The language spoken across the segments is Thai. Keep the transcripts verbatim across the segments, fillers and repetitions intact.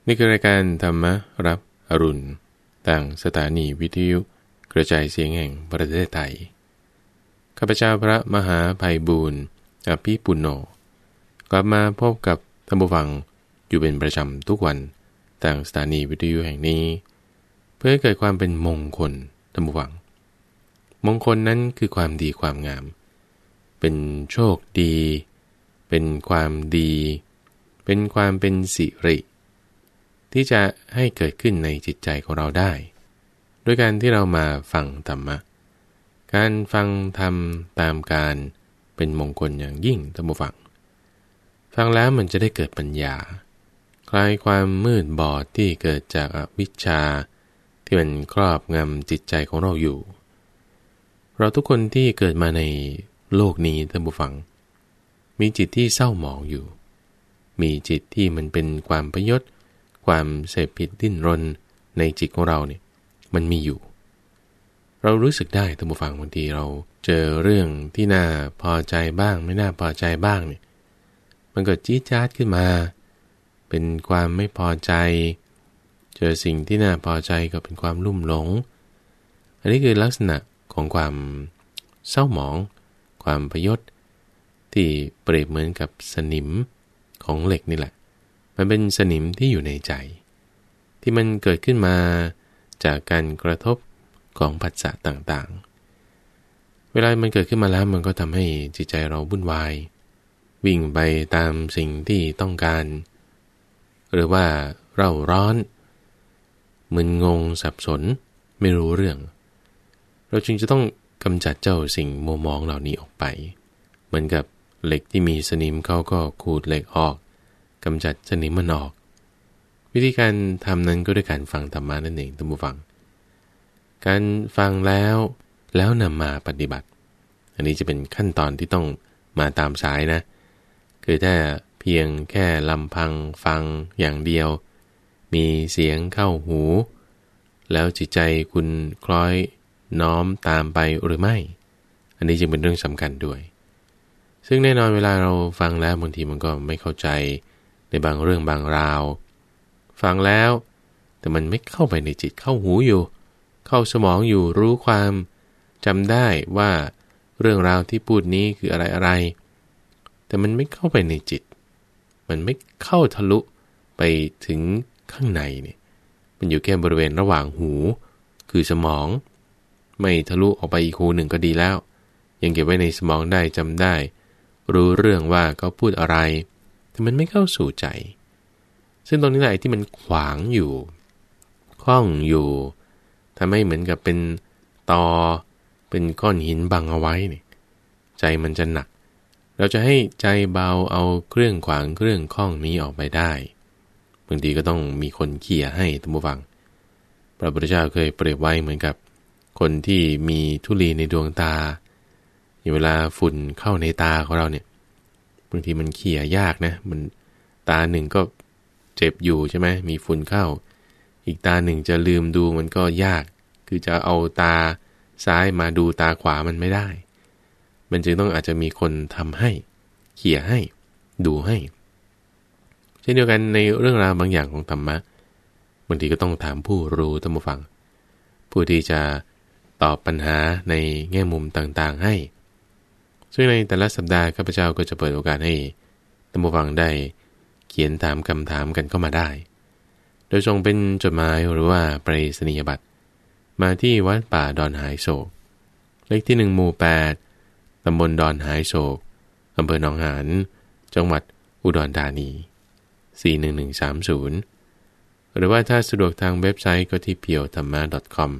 นี่คือรายการธรรมรับอรุณต่างสถานีวิทยุกระจายเสียงแห่งประเทศไทยข้าพเจ้าพระมหาไพบูลย์อภิปุณโญกลับมาพบกับท่านผู้ฟังอยู่เป็นประจำทุกวันต่างสถานีวิทยุแห่งนี้เพื่อให้เกิดความเป็นมงคลท่านผู้ฟังมงคลนั้นคือความดีความงามเป็นโชคดีเป็นความดีเป็นความเป็นสิริที่จะให้เกิดขึ้นในจิตใจของเราได้โดยการที่เรามาฟังธรรมะการฟังธรรมตามการเป็นมงคลอย่างยิ่งท่านผู้ฟังฟังแล้วมันจะได้เกิดปัญญาคลายความมืดบอดที่เกิดจากอวิชชาที่มันครอบงำจิตใจของเราอยู่เราทุกคนที่เกิดมาในโลกนี้ท่านผู้ฟังมีจิตที่เศร้าหมองอยู่มีจิตที่มันเป็นความพยศความเสพผิดดิ้นรนในจิตของเราเนี่ยมันมีอยู่เรารู้สึกได้ท่านผู้ฟังบางทีเราเจอเรื่องที่น่าพอใจบ้างไม่น่าพอใจบ้างเนี่ยมันก็จี๊ดจ๊าดขึ้นมาเป็นความไม่พอใจเจอสิ่งที่น่าพอใจก็เป็นความลุ่มหลงอันนี้คือลักษณะของความเศร้าหมองความพยศที่เปรียบเหมือนกับสนิมของเหล็กนี่แหละมันเป็นสนิมที่อยู่ในใจที่มันเกิดขึ้นมาจากการกระทบของผัสสะต่างๆเวลามันเกิดขึ้นมาแล้วมันก็ทำให้จิตใจเราวุ่นวายวิ่งไปตามสิ่งที่ต้องการหรือว่าเร่าร้อนมึนงงสับสนไม่รู้เรื่องเราจึงจะต้องกำจัดเจ้าสิ่งมัวมองเหล่านี้ออกไปเหมือนกับเหล็กที่มีสนิมเขาก็ขูดเหล็กออกกำจัดสนิมมันออกวิธีการทำนั้นก็ด้วยการฟังธรรมะนั่นเองท่านผู้ฟังการฟังแล้วแล้วนำมาปฏิบัติอันนี้จะเป็นขั้นตอนที่ต้องมาตามสายนะคือถ้าเพียงแค่ลำพังฟังอย่างเดียวมีเสียงเข้าหูแล้วจิตใจคุณคล้อยน้อมตามไปหรือไม่อันนี้จึงเป็นเรื่องสำคัญด้วยซึ่งแน่นอนเวลาเราฟังแล้วบางทีมันก็ไม่เข้าใจในบางเรื่องบางราวฟังแล้วแต่มันไม่เข้าไปในจิตเข้าหูอยู่เข้าสมองอยู่รู้ความจำได้ว่าเรื่องราวที่พูดนี้คืออะไรอะไรแต่มันไม่เข้าไปในจิตมันไม่เข้าทะลุไปถึงข้างในเนี่ยมันอยู่แค่บริเวณระหว่างหูคือสมองไม่ทะลุออกไปอีกหูหนึ่งก็ดีแล้วยังเก็บไว้ในสมองได้จำได้รู้เรื่องว่าเขาพูดอะไรแต่มันไม่เข้าสู่ใจซึ่งตรงนี้แหละที่มันขวางอยู่คล้องอยู่ทำให้เหมือนกับเป็นตอเป็นก้อนหินบังเอาไว้เนี่ยใจมันจะหนักเราจะให้ใจเบาเอาเครื่องขวางเครื่องข้องนี้ออกไปได้บางทีก็ต้องมีคนเขี่ยให้ท่านผู้ฟังพระพุทธเจ้าเคยเปรียบไว้เหมือนกับคนที่มีธุลีในดวงตาเวลาฝุ่นเข้าในตาของเราเนี่ยบางทีมันเขี่ยยากนะมันตาหนึ่งก็เจ็บอยู่ใช่ไหมมีฝุ่นเข้าอีกตาหนึ่งจะลืมดูมันก็ยากคือจะเอาตาซ้ายมาดูตาขวามันไม่ได้มันจึงต้องอาจจะมีคนทำให้เขี่ยให้ดูให้เช่นเดียวกันในเรื่องราวบางอย่างของธรรมะบางทีก็ต้องถามผู้รู้ท่านผู้ฟังผู้ที่จะตอบปัญหาในแง่มุมต่างๆให้ซึ่งในแต่ละสัปดาห์ข้าพเจ้าก็จะเปิดโอกาสให้ท่านผู้ฟังได้เขียนถามคำถามกันเข้ามาได้โดยส่งเป็นจดหมายหรือว่าไปรษณียบัตรมาที่วัดป่าดอนหายโศกเลขที่หนึ่งหมู่แปดตำบลดอนหายโศกอำเภอหนองหานจังหวัดอุดรธานีสี่หนึ่งหนึ่งสามศูนย์หรือว่าถ้าสะดวกทางเว็บไซต์ก็ที่ เพียวธรรมะ .com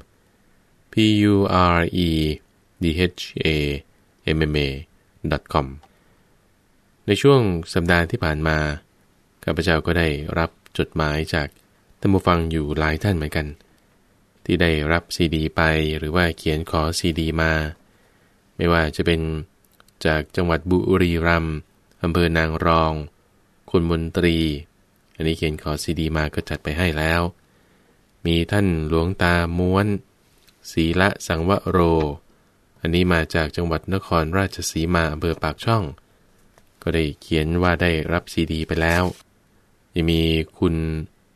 p u r e d h a m m a .com ในช่วงสัปดาห์ที่ผ่านมาข้าพเจ้าก็ได้รับจดหมายจากท่านผู้ฟังอยู่หลายท่านเหมือนกันที่ได้รับซีดีไปหรือว่าเขียนขอซีดีมาไม่ว่าจะเป็นจากจังหวัดบุรีรัมย์อำเภอนางรองคุณมนตรีอันนี้เขียนขอซีดีมาก็จัดไปให้แล้วมีท่านหลวงตาม้วนศรีละสังวโรอันนี้มาจากจังหวัดนครราชสีมาอำเภอปากช่องก็ได้เขียนว่าได้รับซีดีไปแล้วยังมีคุณ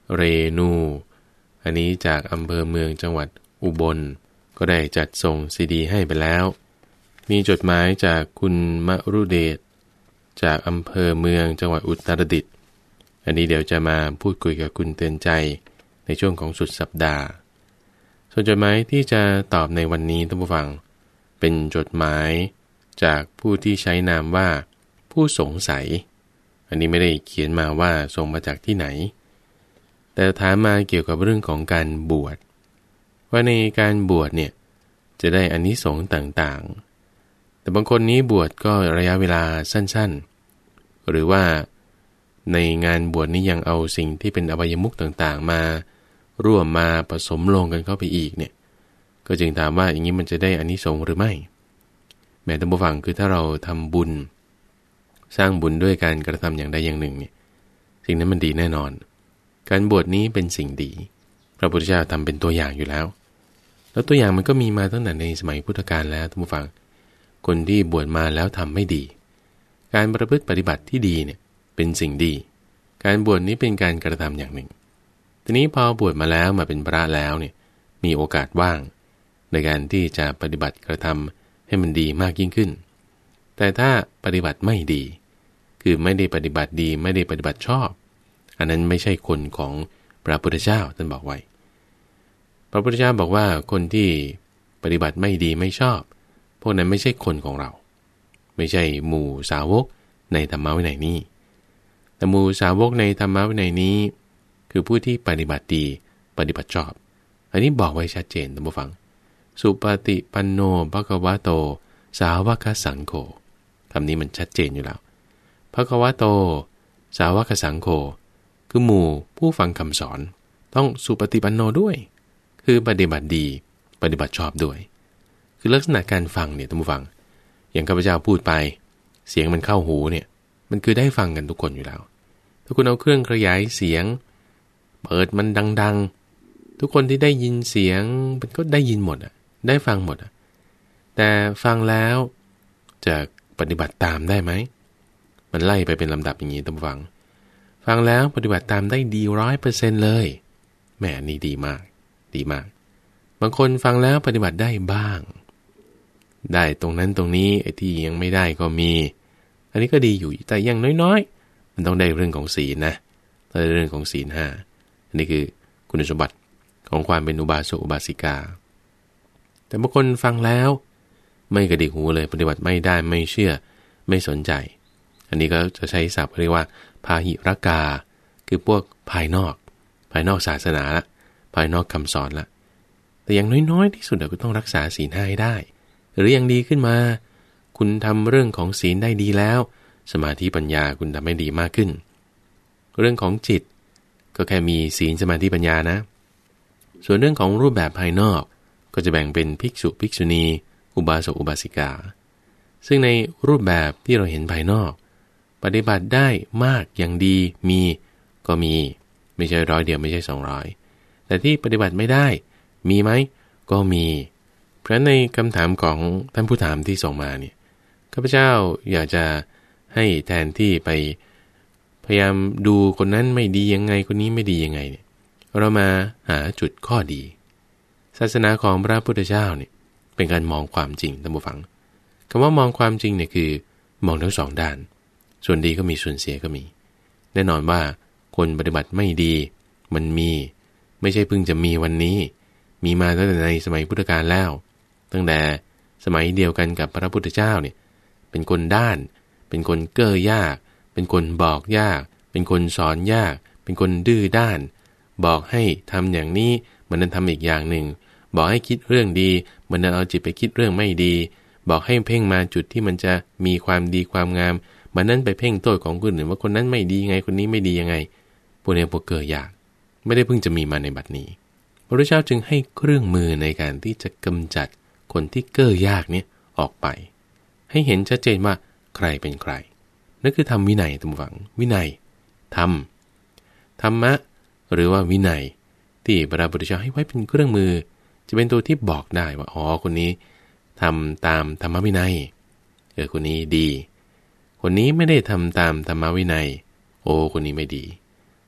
เรนูอันนี้จากอำเภอเมืองจังหวัดอุบลก็ได้จัดส่งซีดีให้ไปแล้วมีจดหมายจากคุณมรุเดชจากอำเภอเมืองจังหวัดอุตรดิตถ์อันนี้เดี๋ยวจะมาพูดคุยกับคุณเตือนใจในช่วงของสุดสัปดาห์ส่วนจดหมายที่จะตอบในวันนี้ท่านผู้ฟังเป็นจดหมายจากผู้ที่ใช้นามว่าผู้สงสัยอันนี้ไม่ได้เขียนมาว่าส่งมาจากที่ไหนแต่ถามมาเกี่ยวกับเรื่องของการบวชว่าในการบวชเนี่ยจะได้อานิสงส์ต่างๆแต่บางคนนี้บวชก็ระยะเวลาสั้นๆหรือว่าในงานบวชนี้ยังเอาสิ่งที่เป็นอบายมุขต่างๆมาร่วมมาผสมลงกันเข้าไปอีกเนี่ยก็จึงถามว่าอย่างนี้มันจะได้อานิสงส์หรือไม่แม้ท่านผู้ฟังคือถ้าเราทำบุญสร้างบุญด้วยการกระทำอย่างใดอย่างหนึ่งเนี่ยสิ่งนั้นมันดีแน่นอนการบวชนี้เป็นสิ่งดีพระพุทธเจ้าทำเป็นตัวอย่างอยู่แล้วแล้วตัวอย่างมันก็มีมาตั้งแต่ในสมัยพุทธกาลแล้วท่านผู้ฟังคนที่บวชมาแล้วทำไม่ดีการประพฤติปฏิบัติที่ดีเนี่ยเป็นสิ่งดีการบวชนี้เป็นการกระทำอย่างหนึ่งทีนี้พอบวชมาแล้วมาเป็นพระแล้วเนี่ยมีโอกาสว่างในการที่จะปฏิบัติกระทำให้มันดีมากยิ่งขึ้นแต่ถ้าปฏิบัติไม่ดีคือไม่ได้ปฏิบัติดีไม่ได้ปฏิบัติชอบอันนั้นไม่ใช่คนของพระพุทธเจ้าท่านบอกไว้พระพุทธเจ้าบอกว่าคนที่ปฏิบัติไม่ดีไม่ชอบพวกนั้นไม่ใช่คนของเราไม่ใช่หมู่สาวกในธรรมวินัยนี้แต่หมู่สาวกในธรรมวินัยนี้คือผู้ที่ปฏิบัติดีปฏิบัติชอบอันนี้บอกไว้ชัดเจนท่านผู้ฟังสุปฏิปันโนภควโตสาวกสังโฆคำนี้มันชัดเจนอยู่แล้วภควโตสาวกสังโฆคือหมู่ผู้ฟังคำสอนต้องสุปฏิปันโนด้วยคือปฏิบัติดีปฏิบัติชอบด้วยคือลักษณะการฟังเนี่ยท่านผู้ฟังอย่างข้าพเจ้าพูดไปเสียงมันเข้าหูเนี่ยมันคือได้ฟังกันทุกคนอยู่แล้วถ้าคุณเอาเครื่องขยายเสียงเปิดมันดังๆทุกคนที่ได้ยินเสียงมันก็ได้ยินหมดอ่ะได้ฟังหมดอ่ะแต่ฟังแล้วจะปฏิบัติตามได้ไหมมันไล่ไปเป็นลำดับอย่างนี้ท่านผู้ฟังฟังแล้วปฏิบัติตามได้ดีร้อยเปอร์เซ็นต์เลยแหมนี่ดีมากดีมากบางคนฟังแล้วปฏิบัติได้บ้างได้ตรงนั้นตรงนี้ไอ้ที่ยังไม่ได้ก็มีอันนี้ก็ดีอยู่แต่อย่างน้อยๆมันต้องได้เรื่องของศีลนะได้เรื่องของศีลห้าอันนี้คือคุณสมบัติของความเป็นอุบาสกอุบาสิกาแต่บางคนฟังแล้วไม่กระดิกหูเลยปฏิบัติไม่ได้ไม่เชื่อไม่สนใจอันนี้ก็จะใช้ศัพท์เรียกว่าพาหิรกาคือพวกภายนอกภายนอกศาสนาละภายนอกคำสอนละแต่อย่างน้อยๆที่สุดเราก็ต้องรักษาศีลห้าให้ได้หรืออย่างดีขึ้นมาคุณทำเรื่องของศีลได้ดีแล้วสมาธิปัญญาคุณทำให้ดีมากขึ้นเรื่องของจิตก็แค่มีศีลสมาธิปัญญานะส่วนเรื่องของรูปแบบภายนอกก็จะแบ่งเป็นภิกษุภิกษุณีอุบาสกอุบาสิกาซึ่งในรูปแบบที่เราเห็นภายนอกปฏิบัติได้มากอย่างดีมีก็มีไม่ใช่ร้อยเดียวไม่ใช่สองร้อยแต่ที่ปฏิบัติไม่ได้มีไหมก็มีเพราะในคำถามของท่านผู้ถามที่ส่งมาเนี่ยข้าพเจ้าอยากจะให้แทนที่ไปพยายามดูคนนั้นไม่ดียังไงคนนี้ไม่ดียังไงเนี่ยเรามาหาจุดข้อดีศาสนาของพระพุทธเจ้าเนี่ยเป็นการมองความจริงท่านผู้ฟังคำว่ามองความจริงเนี่ยคือมองทั้งสองด้านส่วนดีก็มีส่วนเสียก็มีแน่นอนว่าคนปฏิบัติไม่ดีมันมีไม่ใช่เพิ่งจะมีวันนี้มีมาตั้งแต่ในสมัยพุทธกาลแล้วตั้งแต่สมัยเดียวกันกับพระพุทธเจ้าเนี่ยเป็นคนด้านเป็นคนเก้อยากเป็นคนบอกยากเป็นคนสอนยากเป็นคนดื้อด้านบอกให้ทำอย่างนี้มันนั้นทำอีกอย่างหนึ่งบอกให้คิดเรื่องดีมันนั้นเอาจิตไปคิดเรื่องไม่ดีบอกให้เพ่งมาจุดที่มันจะมีความดีความงามมันนั้นไปเพ่งโทษของคนอื่นว่าคนนั้นไม่ดีไงคนนี้ไม่ดียังไงพวกนี้พวกเก้อยากไม่ได้เพิ่งจะมีมาในบัดนี้พระพุทธเจ้าจึงให้เครื่องมือในการที่จะกำจัดคนที่เก้อยากเนี่ยออกไปให้เห็นชัดเจนว่าใครเป็นใครนั่นคือธรรมวินัยท่านผู้ฟังวินัยธรรมธรรมะหรือว่าวินัยที่พระพุทธเจ้าให้ไว้เป็นเครื่องมือจะเป็นตัวที่บอกได้ว่าอ๋อคนนี้ทำตามธรรมวินัยเออคนนี้ดีคนนี้ไม่ได้ทำตามธรรมวินัยโอ้คนนี้ไม่ดี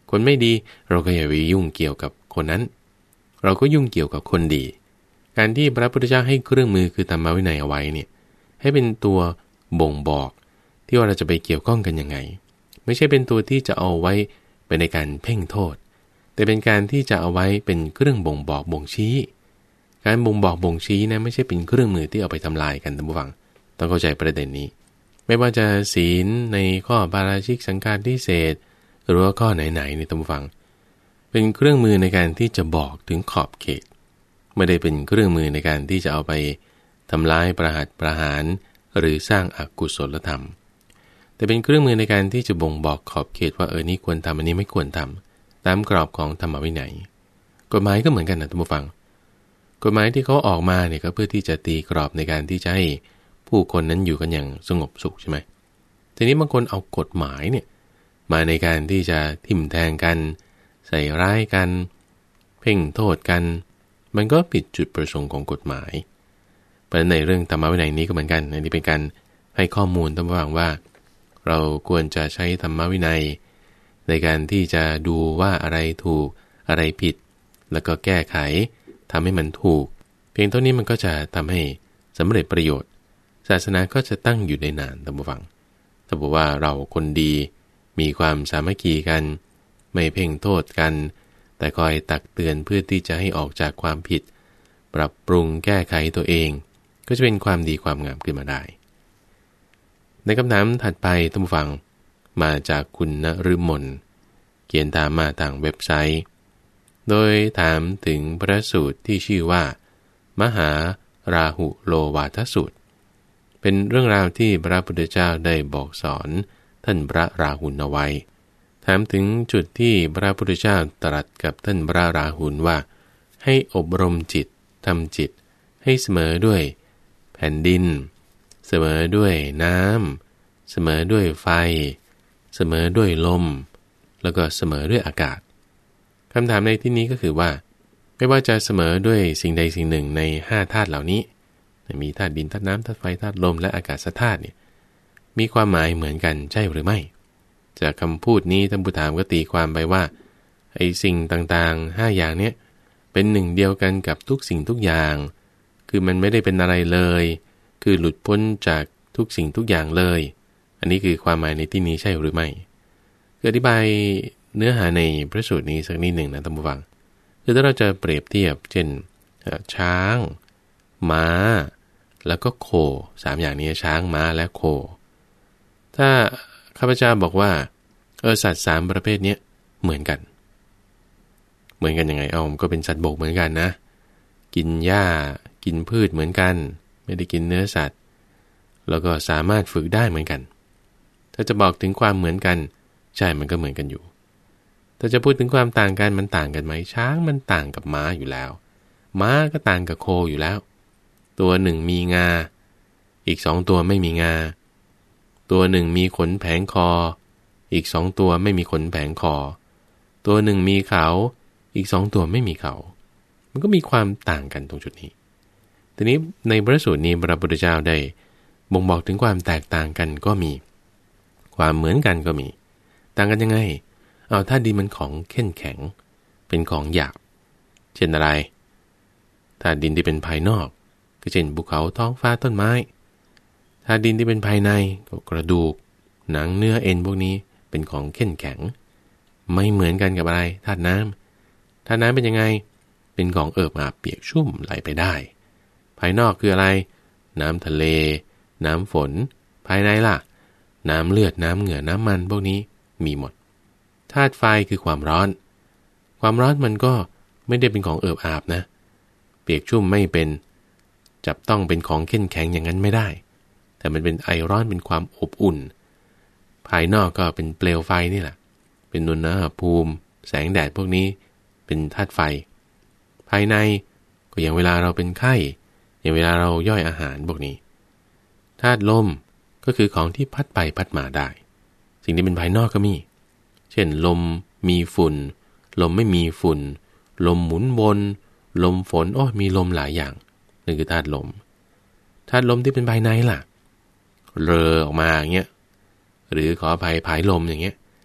คนไม่ดีเราก็อย่าไปยุ่งเกี่ยวกับคนนั้นเราก็ยุ่งเกี่ยวกับคนดีการที่พระพุทธเจ้าให้เครื่องมือคือธรรมวินัยเอาไว้เนี่ยให้เป็นตัวบ่งบอกที่ว่าเราจะไปเกี่ยวข้องกันยังไงไม่ใช่เป็นตัวที่จะเอาไว้ไปในการเพ่งโทษแต่เป็นการที่จะเอาไว้เป็นเครื่องบ่งบอกบ่งชี้การบ่งบอกบ่งชี้นะไม่ใช่เป็นเครื่องมือที่เอาไปทำลายกันท่านผู้ฟังต้องเข้าใจประเด็นนี้ไม่ว่าจะศีลในข้อปาราชิกสังฆาทิเศษหรือว่าข้อไหนๆในท่านผู้ฟังเป็นเครื่องมือในการที่จะบอกถึงขอบเขตไม่ได้เป็นเครื่องมือในการที่จะเอาไปทำลายประหัตประหารหรือสร้างอกุศลธรรมแต่เป็นเครื่องมือในการที่จะบ่งบอกขอบเขตว่าเออนี่ควรทำอันนี้ไม่ควรทำตามกรอบของธรรมวินัยกฎหมายก็เหมือนกันนะท่านผู้ฟังกฎหมายที่เขาออกมาเนี่ยก็เพื่อที่จะตีกรอบในการที่จะให้ผู้คนนั้นอยู่กันอย่างสงบสุขใช่ไหมทีนี้บางคนเอากฎหมายเนี่ยมาในการที่จะทิ่มแทงกันใส่ร้ายกันเพ่งโทษกันมันก็ผิดจุดประสงค์ของกฎหมายเพราะในเรื่องธรรมวินัยนี้ก็เหมือนกันอันนี้เป็นการให้ข้อมูลท่านผู้ฟังว่าเราควรจะใช้ธรรมวินัยในการที่จะดูว่าอะไรถูกอะไรผิดแล้วก็แก้ไขทำให้มันถูกเพียงเท่านี้มันก็จะทำให้สำเร็จประโยชน์ศาสนาก็จะตั้งอยู่ได้นานท่านผู้ฟังถ้าบอกว่าเราคนดีมีความสามัคคีกันไม่เพ่งโทษกันแต่คอยตักเตือนเพื่อที่จะให้ออกจากความผิดปรับปรุงแก้ไขตัวเองก็จะเป็นความดีความงามขึ้นมาได้ในคำถามถัดไปท่านผู้ฟังมาจากคุณณฤมลเขียนตามมาทางเว็บไซต์โดยถามถึงพระสูตรที่ชื่อว่ามหาราหุโลวาทสูตรเป็นเรื่องราวที่พระพุทธเจ้าได้บอกสอนท่านพระราหุลเอาไว้ถามถึงจุดที่พระพุทธเจ้าตรัสกับท่านพระราหุลว่าให้อบรมจิตทำจิตให้เสมอด้วยแผ่นดินเสมอด้วยน้ำเสมอด้วยไฟเสมอด้วยลมแล้วก็เสมอด้วยอากาศคำถามในที่นี้ก็คือว่าไม่ว่าจะเสมอด้วยสิ่งใดสิ่งหนึ่งในห้าธาตุเหล่านี้มีธาตุดินธาตุน้ำธาตุไฟธาตุลมและอากาศธาตุเนี่ยมีความหมายเหมือนกันใช่หรือไม่จากคำพูดนี้ท่านผู้ถามก็ตีความไปว่าไอ้สิ่งต่างๆห้าอย่างเนี้ยเป็นหนึ่งเดียวกันกับทุกสิ่งทุกอย่างคือมันไม่ได้เป็นอะไรเลยคือหลุดพ้นจากทุกสิ่งทุกอย่างเลยอันนี้คือความหมายในที่นี้ใช่หรือไม่อธิบายเนื้อหาในพระสูตรนี้สักนิดหนึ่งนะท่านผู้ฟังคือถ้าเราจะเปรียบเทียบเช่นช้างม้าแล้วก็โคสามอย่างนี้ช้างม้าและโคถ้าข้าพเจ้าบอกว่าเออสัตว์สามประเภทนี้เหมือนกันเหมือนกันยังไงเอาก็เป็นสัตว์บกเหมือนกันนะกินหญ้ากินพืชเหมือนกันไม่ได้กินเนื้อสัตว์แล้วก็สามารถฝึกได้เหมือนกันถ้าจะบอกถึงความเหมือนกันใช่มันก็เหมือนกันอยู่ถ้าจะพูดถึงความต่างกันมันต่างกันไหมช้างมันต่างกับม้าอยู่แล้วม้าก็ต่างกับโคอยู่แล้วตัวหนึ่งมีงาอีกสองตัวไม่มีงาตัวหนึ่งมีขนแผงคออีกสองตัวไม่มีขนแผงคอตัวหนึ่งมีเขาอีกสองตัวไม่มีเขามันก็มีความต่างกันตรงจุดนี้ทีนี้ในพระสูตรนี้พระพุทธเจ้าได้บ่งบอกถึงความแตกต่างกันก็มีความเหมือนกันก็มีต่างกันยังไงเอาธาตุดินมันของเข้มแข็งเป็นของหยาบเช่นอะไรธาตุดินที่เป็นภายนอกก็เช่นภูเขาท้องฟ้าต้นไม้ธาตุดินที่เป็นภายในก็กระดูกหนังเนื้อเอ็นพวกนี้เป็นของเข้มแข็งไม่เหมือนกันกับอะไรธาตุน้ำธาตุน้ำเป็นยังไงเป็นของเอิบอาบเปียกชุ่มไหลไปได้ภายนอกคืออะไรน้ำทะเลน้ำฝนภายในล่ะน้ำเลือดน้ำเหงื่อน้ำมันพวกนี้มีหมดธาตุไฟคือความร้อนความร้อนมันก็ไม่ได้เป็นของเอิบอาบนะเปียกชุ่มไม่เป็นจับต้องเป็นของเข้มแข็งอย่างนั้นไม่ได้แต่มันเป็นไอร้อนเป็นความอบอุ่นภายนอกก็เป็นเปลวไฟนี่แหละเป็นอุณหภูมิแสงแดดพวกนี้เป็นธาตุไฟภายในก็อย่างเวลาเราเป็นไข้อย่างเวลาเราย่อยอาหารพวกนี้ธาตุลมก็คือของที่พัดไปพัดมาได้สิ่งที่เป็นภายนอกก็มีเช่นลมมีฝุ่นลมไม่มีฝุ่นลมหมุนวนลมฝนโอ้มีลมหลายอย่างนั่นคือธาตุลมธาตุลมที่เป็นภายในล่ะเรอออกมาอย่างเงี้ยหรือขออภัยผายลมอย่างเงี้ย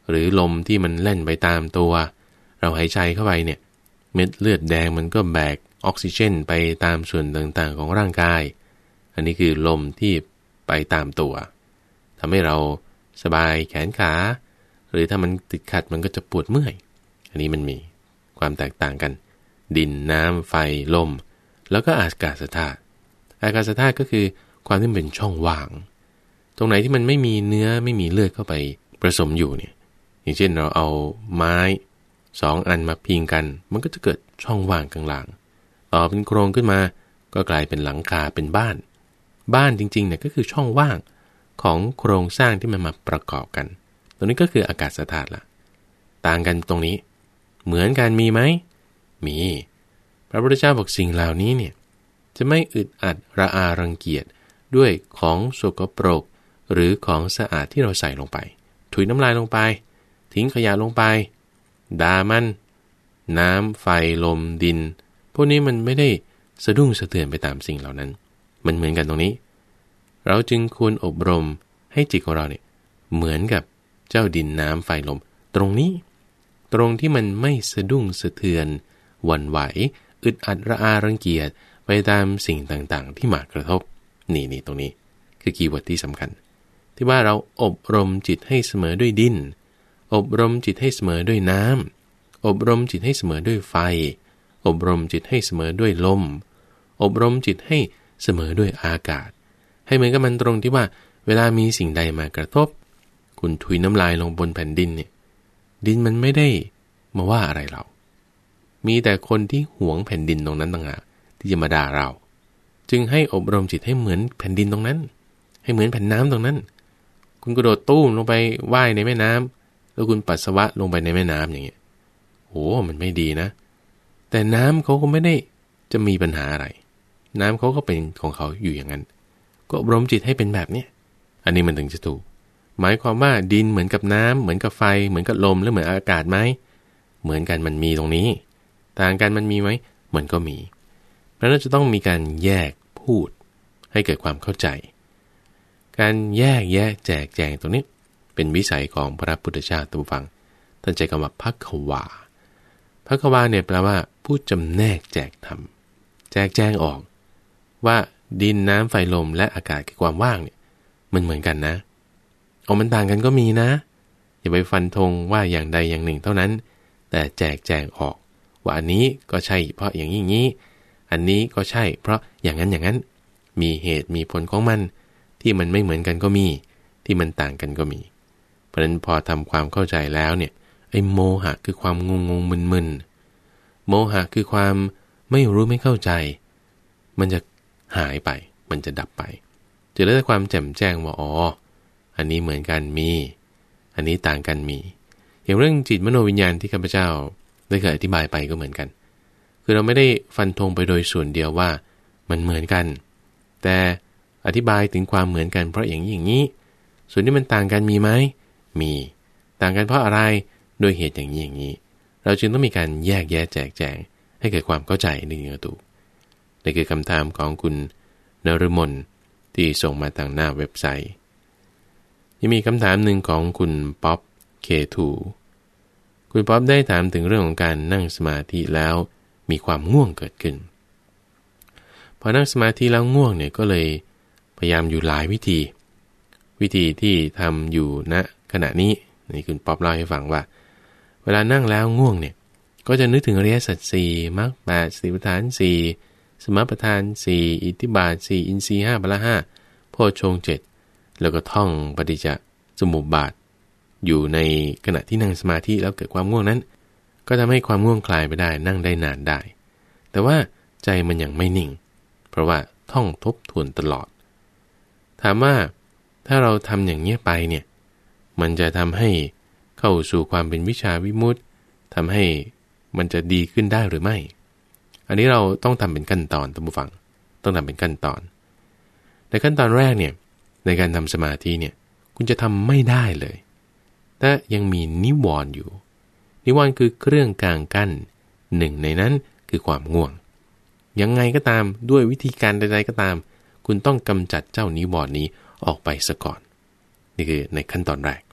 หรือลมที่มันเล่นไปตามตัวเราหายใจเข้าไปเนี่ยเม็ดเลือดแดงมันก็แบกออกซิเจนไปตามส่วนต่างๆของร่างกายอันนี้คือลมที่ไปตามตัวทำให้เราสบายแขนขาหรือถ้ามันติดขัดมันก็จะปวดเมื่อยอันนี้มันมีความแตกต่างกันดินน้ำไฟลมแล้วก็อากาศธาตุอากาศธาตุก็คือความที่เป็นช่องว่างตรงไหนที่มันไม่มีเนื้อไม่มีเลือดเข้าไปผสมอยู่เนี่ยอย่างเช่นเราเอาไม้สองอันมาพิงกันมันก็จะเกิดช่องว่างกลางๆต่อเป็นโครงขึ้นมาก็กลายเป็นหลังคาเป็นบ้านบ้านจริงๆเนี่ยก็คือช่องว่างของโครงสร้างที่มันมาประกอบกันตรงนี้ก็คืออากาศธาตุละต่างกันตรงนี้เหมือนกันมีไหมมีพระพุทธเจ้าบอกสิ่งเหล่านี้เนี่ยจะไม่อึดอัดระอารังเกียจด้วยของสกปรกหรือของสะอาดที่เราใส่ลงไปถุยน้ำลายลงไปทิ้งขยะลงไปด่ามันน้ำไฟลมดินพวกนี้มันไม่ได้สะดุ้งสะเทือนไปตามสิ่งเหล่านั้นมันเหมือนกันตรงนี้เราจึงควรอบรมให้จิตของเราเนี่ยเหมือนกับเจ้าดินน้ำไฟลมตรงนี้ตรงที่มันไม่สะดุ้งสะเทือนหวั่นไหวอึดอัดระอารังเกียจไปตามสิ่งต่างๆที่มากระทบนี่นี่ตรงนี้คือคีย์เวิร์ดที่สำคัญที่ว่าเราอบรมจิตให้เสมอด้วยดินอบรมจิตให้เสมอด้วยน้ำอบรมจิตให้เสมอด้วยไฟอบรมจิตให้เสมอด้วยลมอบรมจิตให้เสมอด้วยอากาศให้เหมือนกับมันตรงที่ว่าเวลามีสิ่งใดมากระทบคุณถุยน้ำลายลงบนแผ่นดินเนี่ยดินมันไม่ได้มาว่าอะไรเรามีแต่คนที่หวงแผ่นดินตรงนั้นต่างหากที่จะมาด่าเราจึงให้อบรมจิตให้เหมือนแผ่นดินตรงนั้นให้เหมือนแผ่นน้ำตรงนั้นคุณกระโดดตู้มลงไปว่ายในแม่น้ำแล้วคุณปัสสาวะลงไปในแม่น้ำอย่างเงี้ยโอ้มันไม่ดีนะแต่น้ำเขาก็ไม่ได้จะมีปัญหาอะไรน้ำเขาก็เป็นของเขาอยู่อย่างนั้นก็อบรมจิตให้เป็นแบบนี้อันนี้มันถึงจะถูกหมายความว่าดินเหมือนกับน้ำเหมือนกับไฟเหมือนกับลมและเหมือนอากาศไหมเหมือนกันมันมีตรงนี้ต่างกันมันมีไหมมันก็มีเพราะฉะนั้นจะต้องมีการแยกพูดให้เกิดความเข้าใจการแยกแยะแจกแจงตรงนี้เป็นวิสัยของพระพุทธเจ้าตัวฟังท่านใช้คำว่าภักขวาภักขวาเนี่ยแปลว่าผู้จำแนกแจกธรรมแจกแจงออกว่าดินน้ำไฟลมและอากาศคือความว่างเนี่ยมันเหมือนกันนะเอามันต่างกันก็มีนะอย่าไปฟันธงว่าอย่างใดอย่างหนึ่งเท่านั้นแต่แจกแจงออกว่าอันนี้ก็ใช่เพราะอย่างนี้อย่างนี้อันนี้ก็ใช่เพราะอย่างนั้นอย่างนั้นมีเหตุมีผลของมันที่มันไม่เหมือนกันก็มีที่มันต่างกันก็มีเพราะฉะนั้นพอทำความเข้าใจแล้วเนี่ยไอ้โมหะคือความงงงมึนๆโมหะคือความไม่รู้ไม่เข้าใจมันจะหายไปมันจะดับไปจะได้ความแจ่มแจ้งว่าอ๋ออันนี้เหมือนกันมีอันนี้ต่างกันมีอย่างเรื่องจิตมโนวิญญาณที่ข้าพเจ้าได้เคยอธิบายไปก็เหมือนกันคือเราไม่ได้ฟันธงไปโดยส่วนเดียวว่ามันเหมือนกันแต่อธิบายถึงความเหมือนกันเพราะอย่างนี้อย่างนี้ส่วนที่มันต่างกันมีไหมมีต่างกันเพราะอะไรโดยเหตุอย่างนี้อย่างนี้เราจึงต้องมีการแยกแยะแจกแจงให้เกิดความเข้าใจในเนื้อตัวนี่คือคำถามของคุณนฤมลที่ส่งมาทางหน้าเว็บไซต์ยังมีคำถามหนึ่งของคุณป๊อป เค ทู คุณป๊อปได้ถามถึงเรื่องของการนั่งสมาธิแล้วมีความง่วงเกิดขึ้นพอนั่งสมาธิแล้วง่วงเนี่ยก็เลยพยายามอยู่หลายวิธีวิธีที่ทำอยู่ณขณะนี้นี่คุณป๊อปเล่าให้ฟังว่าเวลานั่งแล้วง่วงเนี่ยก็จะนึกถึงอริยสัจสี่มรรคแปดสติปัฏฐานสี่สมปัฏฐานสี่อิทธิบาทสี่อินทรีย์ห้าพละห้าโพชฌงค์เจ็ดแล้วก็ท่องปฏิจจสมุปบาทอยู่ในขณะที่นั่งสมาธิแล้วเกิดความง่วงนั้นก็ทำให้ความง่วงคลายไปได้นั่งได้นานได้แต่ว่าใจมันยังไม่นิ่งเพราะว่าท่องทบทวนตลอดถามว่าถ้าเราทำอย่างนี้ไปเนี่ยมันจะทำให้เข้าสู่ความเป็นวิชาวิมุตติทำให้มันจะดีขึ้นได้หรือไม่อันนี้เราต้องทำเป็นขั้นตอนท่านผู้ฟังต้องทำเป็นขั้นตอนในขั้นตอนแรกเนี่ยในการทำสมาธิเนี่ยคุณจะทำไม่ได้เลยถ้ายังมีนิวรณ์อยู่นิวรณ์คือเครื่องกลางกั้นหนึ่งในนั้นคือความง่วงยังไงก็ตามด้วยวิธีการใดๆก็ตามคุณต้องกำจัดเจ้านิวรณ์นี้ออกไปซะก่อนนี่คือในขั้นตอนแรก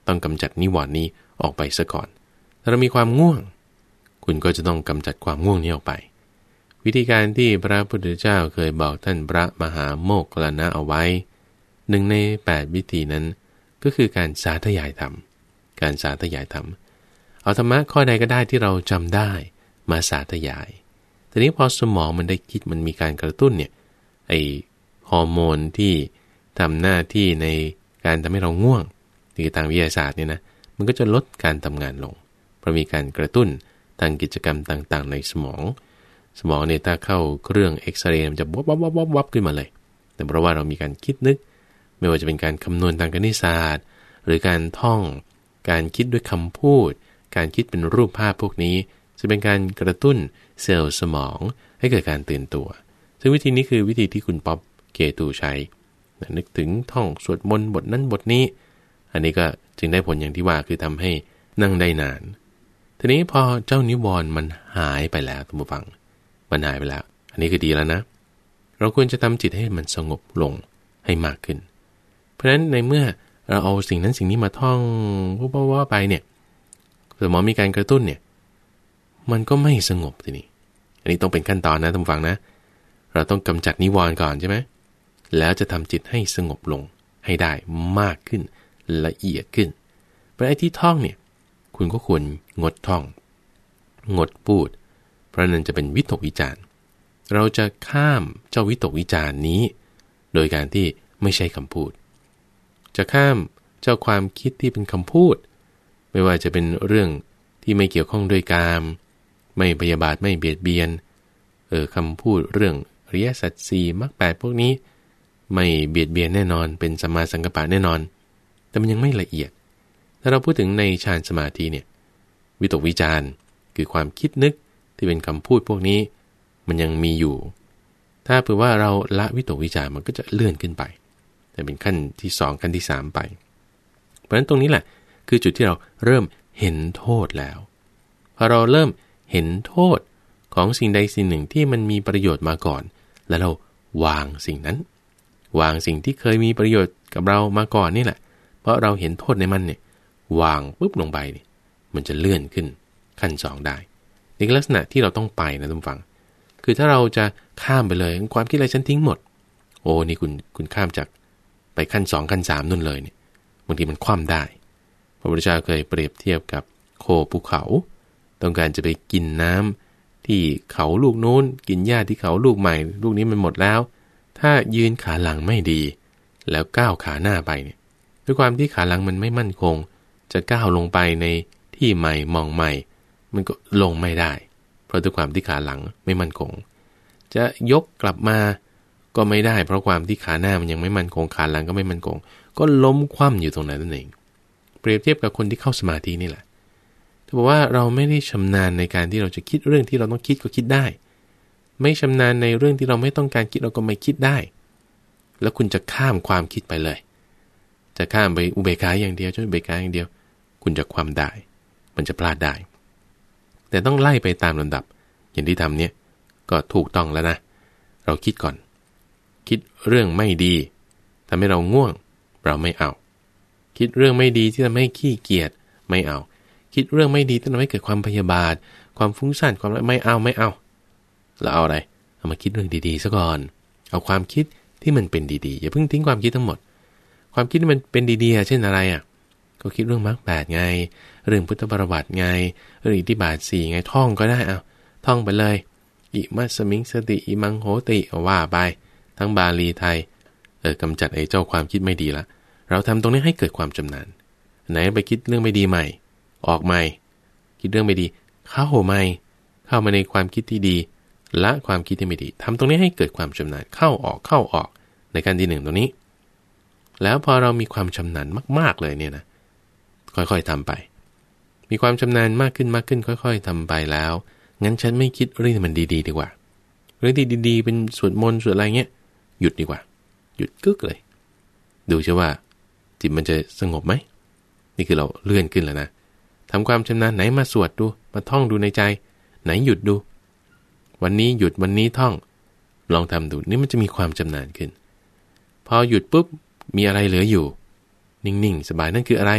ต้องกำจัดนิวรณ์นี้ออกไปซะก่อนถ้าเรามีความง่วงคุณก็จะต้องกำจัดความง่วงนี้ออกไปวิธีการที่พระพุทธเจ้าเคยบอกท่านพระมหาโมคคัลลานะเอาไว้หนึ่งในแปดวิธีนั้นก็คือการสาธยายธรรมการสาธยายธรรมเอาธรรมะข้อใดก็ได้ที่เราจำได้มาสาธยายทีนี้พอสมองมันได้คิดมันมีการกระตุ้นเนี่ยไอฮอร์โมนที่ทำหน้าที่ในการทำให้เราง่วงในทางวิทยาศาสตร์เนี่ยนะมันก็จะลดการทำงานลงเพราะมีการกระตุ้นทางกิจกรรมต่างๆในสมองสมองเนี่ยถ้าเข้าเครื่องเอ็กซเรย์มันจะวับวับวับวับวับขึ้นมาเลยแต่เพราะว่าเรามีการคิดนึกไม่ว่าจะเป็นการคำนวณทางคณิตศาสตร์หรือการท่องการคิดด้วยคำพูดการคิดเป็นรูปภาพพวกนี้จะเป็นการกระตุ้นเซลล์สมองให้เกิดการตื่นตัวซึ่งวิธีนี้คือวิธีที่คุณป๊อปเกตูใช้นึกถึงท่องสวดมนต์บทนั้นบทนี้อันนี้ก็จึงได้ผลอย่างที่ว่าคือทำให้นั่งได้นานทีนี้พอเจ้านิวรณ์มันหายไปแล้วท่านผู้ฟังมันหายไปแล้วอันนี้คือดีแล้วนะเราควรจะทำจิตให้มันสงบลงให้มากขึ้นเพราะฉะนั้นในเมื่อเราเอาสิ่งนั้นสิ่งนี้มาท่องว่าว่าไปเนี่ยสมองมีการกระตุ้นเนี่ยมันก็ไม่สงบทีนี้อันนี้ต้องเป็นขั้นตอนนะท่านผู้ฟังนะเราต้องกำจัดนิวรณ์ก่อนใช่ไหมแล้วจะทำจิตให้สงบลงให้ได้มากขึ้นละเอียดขึ้นเพราะไอ้ที่ท่องเนี่ยคุณก็ควรงดท่องงดพูดเพราะนั้นจะเป็นวิตกวิจารณ์เราจะข้ามเจ้าวิตกวิจารณ์นี้โดยการที่ไม่ใช่คำพูดจะข้ามเจ้าความคิดที่เป็นคำพูดไม่ว่าจะเป็นเรื่องที่ไม่เกี่ยวข้องด้วยกามไม่พยาบาทไม่เบียดเบียนเออคำพูดเรื่องอริยสัจสี่มรรคแปดพวกนี้ไม่เบียดเบียนแน่นอนเป็นสัมมาสังกัปปะแน่นอนแต่มันยังไม่ละเอียดถ้าเราพูดถึงในฌานสมาธิเนี่ยวิตกวิจารณ์คือความคิดนึกที่เป็นคำพูดพวกนี้มันยังมีอยู่ถ้าเผื่อว่าเราละวิตกวิจารณ์มันก็จะเลื่อนขึ้นไปแต่เป็นขั้นที่สองขั้นที่สามไปเพราะฉะนั้นตรงนี้แหละคือจุดที่เราเริ่มเห็นโทษแล้วพอเราเริ่มเห็นโทษของสิ่งใดสิ่งหนึ่งที่มันมีประโยชน์มาก่อนแล้วเราวางสิ่งนั้นวางสิ่งที่เคยมีประโยชน์กับเรามาก่อนนี่แหละเพราะเราเห็นโทษในมันเนี่ยวางปุ๊บลงไปนี่มันจะเลื่อนขึ้นขั้นสองได้ในลักษณะที่เราต้องไปนะท่านฟังคือถ้าเราจะข้ามไปเลยความคิดอะไรฉันทิ้งหมดโอ้นี่คุณคุณข้ามจากไปขั้นสองขั้นสามนู่นเลยเนี่ยบางทีมันคว่ำได้พระพุทธเจ้าเคยเปรียบเทียบกับโคภูเขาต้องการจะไปกินน้ำที่เขาลูกโน้นกินหญ้าที่เขาลูกใหม่ลูกนี้มันหมดแล้วถ้ายืนขาหลังไม่ดีแล้วก้าวขาหน้าไปเนี่ยด้วยความที่ขาหลังมันไม่มั่นคงจะก้าวลงไปในที่ใหม่มองใหม่มันก็ลงไม่ได้เพราะด้วยความที่ขาหลังไม่มั่นคงจะยกกลับมาก็ไม่ได้เพราะความที่ขาหน้ามันยังไม่มั่นคงขาหลังก็ไม่มั่นคงก็ล้มคว่ำอยู่ตรงนั้นนั่นเองเปรียบเทียบกับคนที่เข้าสมาธินี่แหละถ้าบอกว่าเราไม่ได้ชำนาญในการที่เราจะคิดเรื่องที่เราต้องคิดก็คิดได้ไม่ชำนาญในเรื่องที่เราไม่ต้องการคิดเราก็ไม่คิดได้แล้วคุณจะข้ามความคิดไปเลยจะข้ามไปอุเบกขาอย่างเดียวจนอุเบกขาอย่างเดียวคุณจะความได้มันจะพลาดได้แต่ต้องไล่ไปตามลำดับอย่างที่ทำเนี่ยก็ถูกต้องแล้วนะเราคิดก่อนคิดเรื่องไม่ดีทำให้เราง่วงเราไม่เอาคิดเรื่องไม่ดีที่ทำให้ขี้เกียจไม่เอาคิดเรื่องไม่ดีที่ทำให้เกิดความพยาบาทความฟุ้งซ่านความไม่เอาไม่เอาแล้วเอาอะไรเอามาคิดเรื่องดีๆซะก่อนเอาความคิดที่มันเป็นดีๆอย่าเพิ่งทิ้งความคิดทั้งหมดความคิดที่มันเป็นดีๆเช่นอะไรอ่ะก็คิดเรื่องมรรคแปดไงเรื่องพุทธประวัติไงเรื่องอิทธิบาทสี่ไงท่องก็ได้เอาท่องไปเลยอิมัสมิงสติอิมังโหติว่าไปทั้งบาลีไทยเออกำจัดไอ้เจ้าความคิดไม่ดีละเราทำตรงนี้ให้เกิดความชำนาญไหนไปคิดเรื่องไม่ดีใหม่ออกใหม่คิดเรื่องไม่ดีเข้าใหม่เข้ามาในความคิดที่ดีละความคิดที่ไม่ดีทำตรงนี้ให้เกิดความชำนาญเข้าออกเข้าออกในการที่หนึ่งตรงนี้แล้วพอเรามีความชำนาญมากๆเลยเนี่ยนะค่อยๆทำไปมีความชำนาญมากขึ้นมากขึ้นค่อยๆทำไปแล้วงั้นฉันไม่คิดเรื่องที่มันดีๆดีกว่าเรื่องที่ดีๆเป็นสวดมนต์สวดอะไรเงี้ยหยุดดีกว่าหยุดกึกเลยดูใช่ว่าจิตมันจะสงบไหมนี่คือเราเลื่อนขึ้นแล้วนะทำความชำนาญไหนมาสวดดูมาท่องดูในใจไหนหยุดดูวันนี้หยุดวันนี้ท่องลองทำดูนี่มันจะมีความชำนาญขึ้นพอหยุดปุ๊บมีอะไรเหลืออยู่นิ่งๆสบายนั่นคืออะไร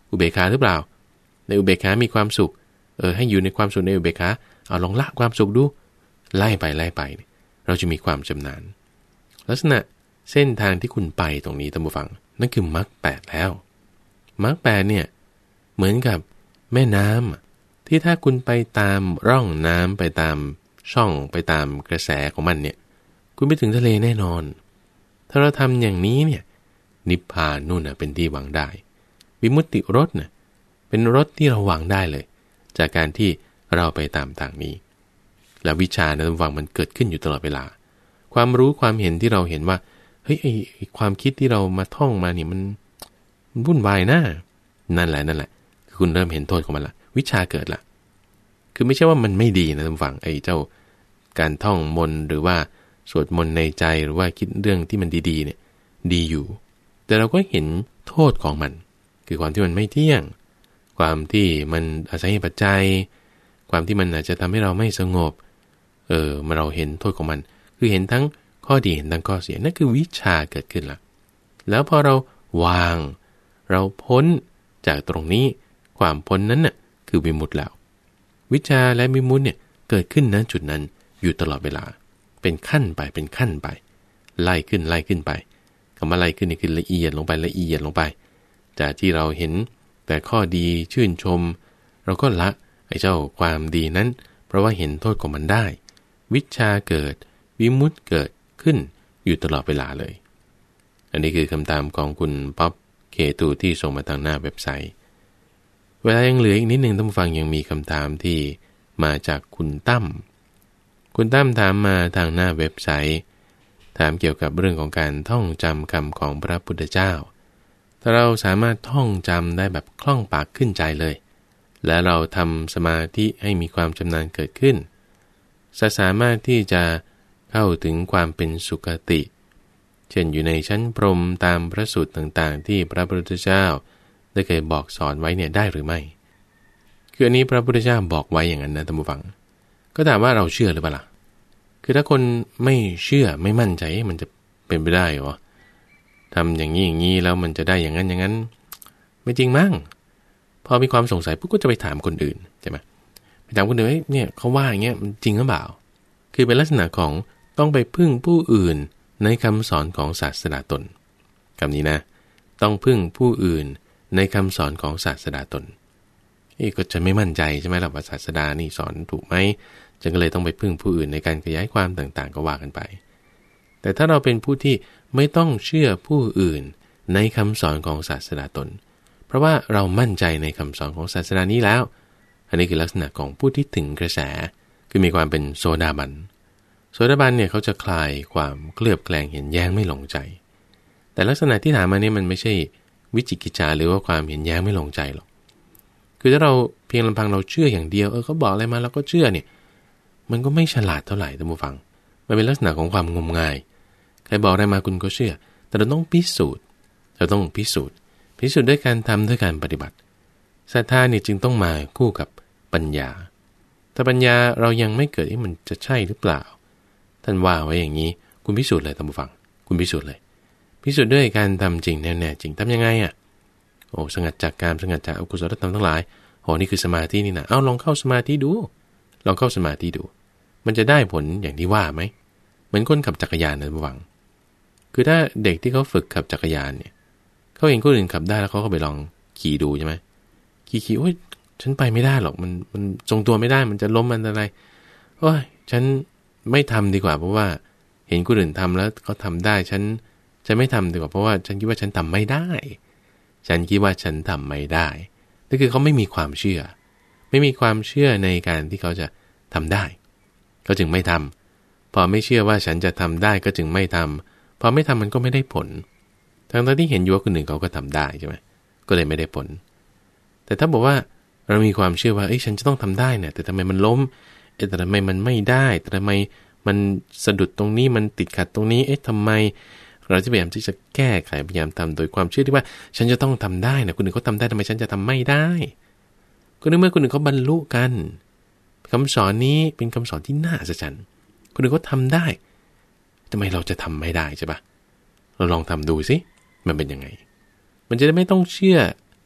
อุเบกขาหรือเปล่าในอุเบกขามีความสุขเออให้อยู่ในความสุขในอุเบกขาเอาลองละความสุขดูไล่ไปไล่ไปเราจะมีความชำนาญลักษณะเส้นทางที่คุณไปตรงนี้ท่านผู้ฟังนั่นคือมรรคแปดแล้วมรรคแปดเนี่ยเหมือนกับแม่น้ำที่ถ้าคุณไปตามร่องน้ำไปตามช่องไปตามกระแสของมันเนี่ยคุณไปถึงทะเลแน่นอนถ้าเราทำอย่างนี้เนี่ยนิพพานนู่นน่ะเป็นที่หวังได้วิมุตติรสน่ะเป็นรสที่เราหวังได้เลยจากการที่เราไปตามทางนี้แล้ววิชาในระหว่างมันเกิดขึ้นอยู่ตลอดเวลาความรู้ความเห็นที่เราเห็นว่าเฮ้ยไอ้ความคิดที่เรามาท่องมานี่มันมันวุ่นวายนะนั่นแหละนั่นแหละคือคุณเริ่มเห็นโทษของมันละวิชาเกิดละคือไม่ใช่ว่ามันไม่ดีนะท่านฟังไอ้เจ้าการท่องมนต์หรือว่าสวดมนต์ในใจหรือว่าคิดเรื่องที่มันดีๆเนี่ยดีอยู่แต่เราก็เห็นโทษของมันคือความที่มันไม่เที่ยงความที่มันอาศัยปัจจัยความที่มันอาจจะทำให้เราไม่สงบเออมาเราเห็นโทษของมันคือเห็นทั้งข้อดีเห็นทั้งข้อเสียนั่นคือวิชาเกิดขึ้นละแล้วพอเราวางเราพ้นจากตรงนี้ความพ้นนั้นน่ะคือวิมุตติแล้ววิชาและวิมุตติเนี่ยเกิดขึ้นณจุดนั้นอยู่ตลอดเวลาเป็นขั้นไปเป็นขั้นไปไล่ขึ้นไล่ขึ้นไปคำว่าไล่ขึ้นนี่คือละเอียดลงไปละเอียดลงไปจากที่เราเห็นแต่ข้อดีชื่นชมเราก็ละไอ้เจ้าความดีนั้นเพราะว่าเห็นโทษของมันได้วิชาเกิดวิมุตติเกิดขึ้นอยู่ตลอดเวลาเลยอันนี้คือคำถามของคุณป๊อปเคตูที่ส่งมาทางหน้าเว็บไซต์เวลายังเหลืออีกนิดนึงท่านผู้ฟังยังมีคำถามที่มาจากคุณตั้มคุณตั้มถามมาทางหน้าเว็บไซต์ถามเกี่ยวกับเรื่องของการท่องจำคำของพระพุทธเจ้าถ้าเราสามารถท่องจำได้แบบคล่องปากขึ้นใจเลยและเราทำสมาธิให้มีความชำนาญเกิดขึ้นจะสามารถที่จะเข้าถึงความเป็นสุคติเช่นอยู่ในชั้นพรหมตามพระสูตรต่างๆที่พระพุทธเจ้าได้เคยบอกสอนไว้เนี่ยได้หรือไม่คืออันนี้พระพุทธเจ้าบอกไว้อย่างนั้นนะท่านผู้ฟังก็ถามว่าเราเชื่อหรือเปล่าล่ะคือถ้าคนไม่เชื่อไม่มั่นใจมันจะเป็นไปได้หรอทำอย่างนี้อย่างนี้แล้วมันจะได้อย่างนั้นอย่างนั้นไม่จริงมั้งพอมีความสงสัยปุ๊บก็จะไปถามคนอื่นใช่ไหมไปถามคนอื่นเนี่ยเขาว่าอย่างเงี้ยมันจริงหรือเปล่าคือเป็นลักษณะของต้องไปพึ่งผู้อื่นในคำสอนของศาสดาตนคำนี้นะต้องพึ่งผู้อื่นในคำสอนของศาสดาตนเอ๊ะก็จะไม่มั่นใจใช่ไหมล่ะว่าศาสดานี่สอนถูกไหมจึงก็เลยต้องไปพึ่งผู้อื่นในการขยายความต่างๆก็ว่ากันไปแต่ถ้าเราเป็นผู้ที่ไม่ต้องเชื่อผู้อื่นในคำสอนของศาสดาตนเพราะว่าเรามั่นใจในคำสอนของศาสดานี้แล้วอันนี้คือลักษณะของผู้ที่ถึงกระแสคือมีความเป็นโสดาบันโสดาบันเนี่ยเขาจะคลายความเคลือบแคลงเห็นแย้งไม่ลงใจแต่ลักษณะที่ถามมานี่มันไม่ใช่วิจิกิจฉาหรือว่าความเห็นแย้งไม่ลงใจหรอกคือถ้าเราเพียงลำพังเราเชื่ออย่างเดียวเออเขาบอกอะไรมาเราก็เชื่อเนี่ยมันก็ไม่ฉลาดเท่าไหร่ท่านผู้ฟังมันเป็นลักษณะของความงมงายใครบอกอะไรมาคุณก็เชื่อแต่เราต้องพิสูจน์เราต้องพิสูจน์พิสูจน์ด้วยการทำด้วยการปฏิบัติศรัทธาเนี่ยจึงต้องมาคู่กับปัญญาถ้าปัญญาเรายังไม่เกิดมันจะใช่หรือเปล่าท่านว่าไว้อย่างนี้คุณพิสูจน์เลยท่านผู้ฟังคุณพิสูจน์เลยพิสูจน์ด้วยการทำจริงแน่ๆจริงทำยังไงอ่ะโอ้สงัดจากกามสงัดจากอกุศลธรรมทั้งหลายโอ้นี่คือสมาธินี่นะเอาลองเข้าสมาธิดูลองเข้าสมาธิดูมันจะได้ผลอย่างที่ว่าไหมเหมือนคนขับจักรยานนะท่านผู้ฟังคือถ้าเด็กที่เขาฝึกขับจักรยานเนี่ยเขาเห็นคนอื่นขับได้แล้วเขาก็ไปลองขี่ดูใช่ไหมขี่ขี่โอ้ยฉันไปไม่ได้หรอกมันมันทรงตัวไม่ได้มันจะล้มมันอะไรโอ้ยฉันไม่ทำดีกว่าเพราะว่าเห็นคนอื่นทำแล้วเขาทำได้ฉันฉันไม่ทำดีกว่าเพราะว่าฉันคิดว่าฉันทำไม่ได้ฉันคิดว่าฉันทำไม่ได้นั่นคือเขาไม่มีความเชื่อไม่มีความเชื่อในการที่เขาจะทำได้เขาจึงไม่ทำพอไม่เชื่อว่าฉันจะทำได้ก็จึงไม่ทำพอไม่ทำมันก็ไม่ได้ผลทั้งที่เห็นอยู่ว่าคนอื่นเขาก็ทำได้ใช่ไหมก็เลยไม่ได้ผลแต่ถ้าบอกว่าเรามีความเชื่อว่าเอ้ยฉันจะต้องทำได้เนี่ยแต่ทำไมมันล้มเอ๊ะแต่ทำไมมันไม่ได้แต่ทำไมมันสะดุดตรงนี้มันติดขัดตรงนี้เอ๊ะทำไมเราจะพยายามที่จะแก้ไขพยายามทำโดยความเชื่อที่ว่าฉันจะต้องทำได้นะคนอื่นเขาทำได้ทำไมฉันจะทำไม่ได้ก็ในเมื่อคนอื่นเขาบรรลุกันคำสอนนี้เป็นคำสอนที่น่าอัศจรรย์คนอื่นเขาทำได้ทำไมเราจะทำไม่ได้ใช่ปะเราลองทำดูสิมันเป็นยังไงมันจะได้ไม่ต้องเชื่อ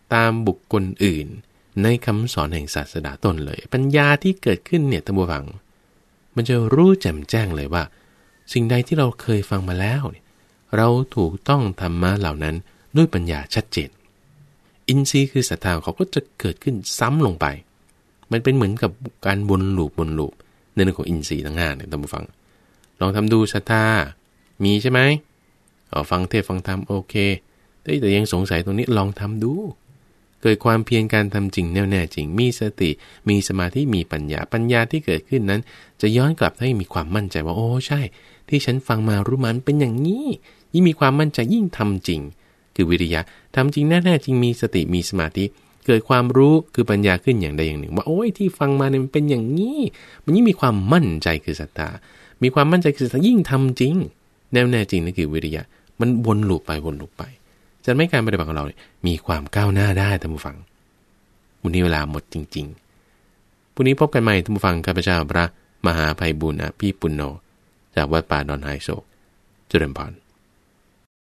ตามบุคคลอื่นในคำสอนแห่งศาสดาต้นเลยปัญญาที่เกิดขึ้นเนี่ยท่านผู้ฟังมันจะรู้แจ่มแจ้งเลยว่าสิ่งใดที่เราเคยฟังมาแล้วเนี่ยเราถูกต้องธรรมะเหล่านั้นด้วยปัญญาชัดเจนอินทรีย์คือศรัทธาเขาก็จะเกิดขึ้นซ้ำลงไปมันเป็นเหมือนกับการวนลูปวนลูปในเรื่องของอินทรีย์ทั้งห้าเนี่ยท่านผู้ฟังลองทำดูศรัทธามีใช่ไหมอ๋อฟังเทศฟังธรรมโอเคแต่ยังสงสัยตรงนี้ลองทำดูเกิดความเพียรการทำจริงแน่วแน่จริงมีสติมีสมาธิมีปัญญาปัญญาที่เกิดขึ้นนั้นจะย้อนกลับให้มีความมั่นใจว่าโอ้ใช่ที่ฉันฟังมารู้มันเป็นอย่างนี้ยิ่งมีความมั่นใจยิ่งทำจริงคือวิริยะทำจริงแน่ๆจริงมีสติมีสมาธิเกิดความรู้คือปัญญาขึ้นอย่างใดอย่างหนึ่งว่าโอ้ยที่ฟังมาเนี่ยมันเป็นอย่างนี้มันยิ่งมีความมั่นใจคือศรัทธามีความมั่นใจคือศรัทธายิ่งทำจริงแน่วแน่จริงนั่นคือวิริยะมันวนลูปไปวนลูปไปจะไม่การปฏิบัติของเราเนี่ยมีความก้าวหน้าได้ท่านผู้ฟังวันนี้เวลาหมดจริงๆพรุ่งนี้พบกันใหม่ท่านผู้ฟังข้าพเจ้าพระมหาไพบูลย์อภิปุณโญจากวัดป่าดอนไฮโศกเจริญพร